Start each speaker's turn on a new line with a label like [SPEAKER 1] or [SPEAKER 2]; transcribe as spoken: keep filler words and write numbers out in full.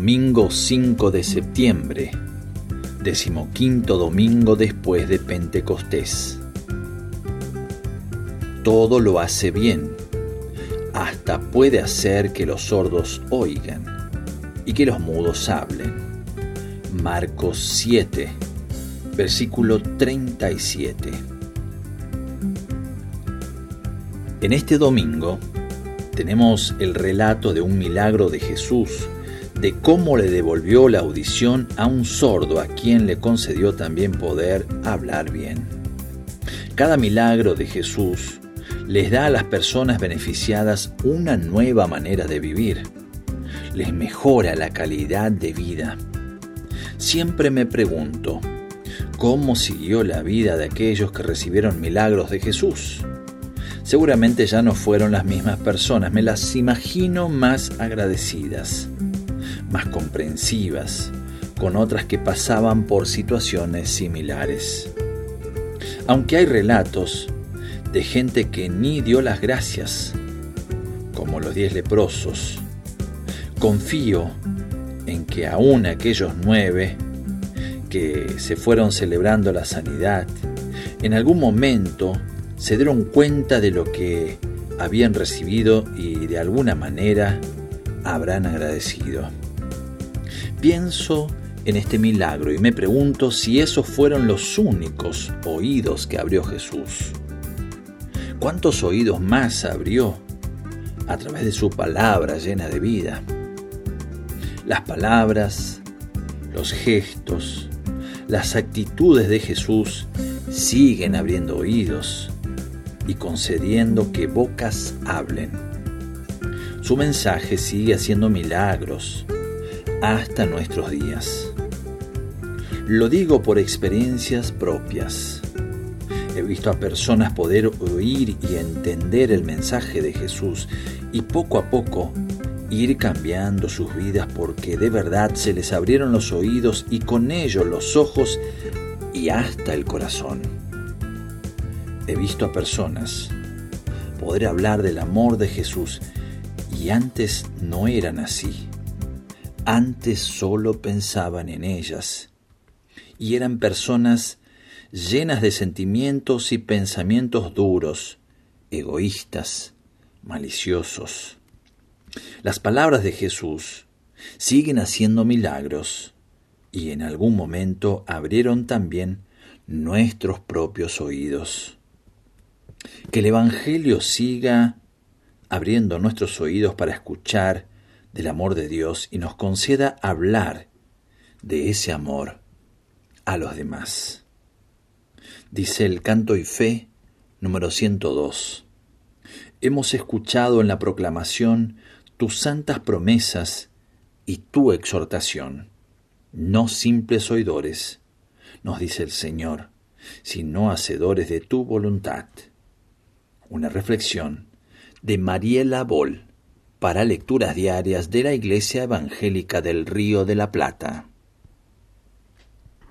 [SPEAKER 1] Domingo cinco de septiembre, decimoquinto domingo después de Pentecostés. Todo lo hace bien, hasta puede hacer que los sordos oigan y que los mudos hablen. Marcos siete, versículo treinta y siete. En este domingo tenemos el relato de un milagro de Jesús, de cómo le devolvió la audición a un sordo a quien le concedió también poder hablar bien. Cada milagro de Jesús les da a las personas beneficiadas una nueva manera de vivir. Les mejora la calidad de vida. Siempre me pregunto, ¿cómo siguió la vida de aquellos que recibieron milagros de Jesús? Seguramente ya no fueron las mismas personas, me las imagino más agradecidas, más comprensivas, con otras que pasaban por situaciones similares. Aunque hay relatos de gente que ni dio las gracias, como los diez leprosos, confío en que aún aquellos nueve que se fueron celebrando la sanidad, en algún momento se dieron cuenta de lo que habían recibido y de alguna manera habrán agradecido. Pienso en este milagro y me pregunto si esos fueron los únicos oídos que abrió Jesús. ¿Cuántos oídos más abrió a través de su palabra llena de vida? Las palabras, los gestos, las actitudes de Jesús siguen abriendo oídos y concediendo que bocas hablen. Su mensaje sigue haciendo milagros hasta nuestros días. Lo digo por experiencias propias. He visto a personas poder oír y entender el mensaje de Jesús y poco a poco ir cambiando sus vidas porque de verdad se les abrieron los oídos y con ellos los ojos y hasta el corazón. He visto a personas poder hablar del amor de Jesús y antes no eran así. Antes solo pensaban en ellas y eran personas llenas de sentimientos y pensamientos duros, egoístas, maliciosos. Las palabras de Jesús siguen haciendo milagros y en algún momento abrieron también nuestros propios oídos. Que el Evangelio siga abriendo nuestros oídos para escuchar del amor de Dios y nos conceda hablar de ese amor a los demás. Dice el Canto y Fe número ciento dos. Hemos escuchado en la proclamación tus santas promesas y tu exhortación. No simples oidores, nos dice el Señor, sino hacedores de tu voluntad. Una reflexión de Mariela Boll para lecturas diarias de la Iglesia Evangélica del Río de la Plata.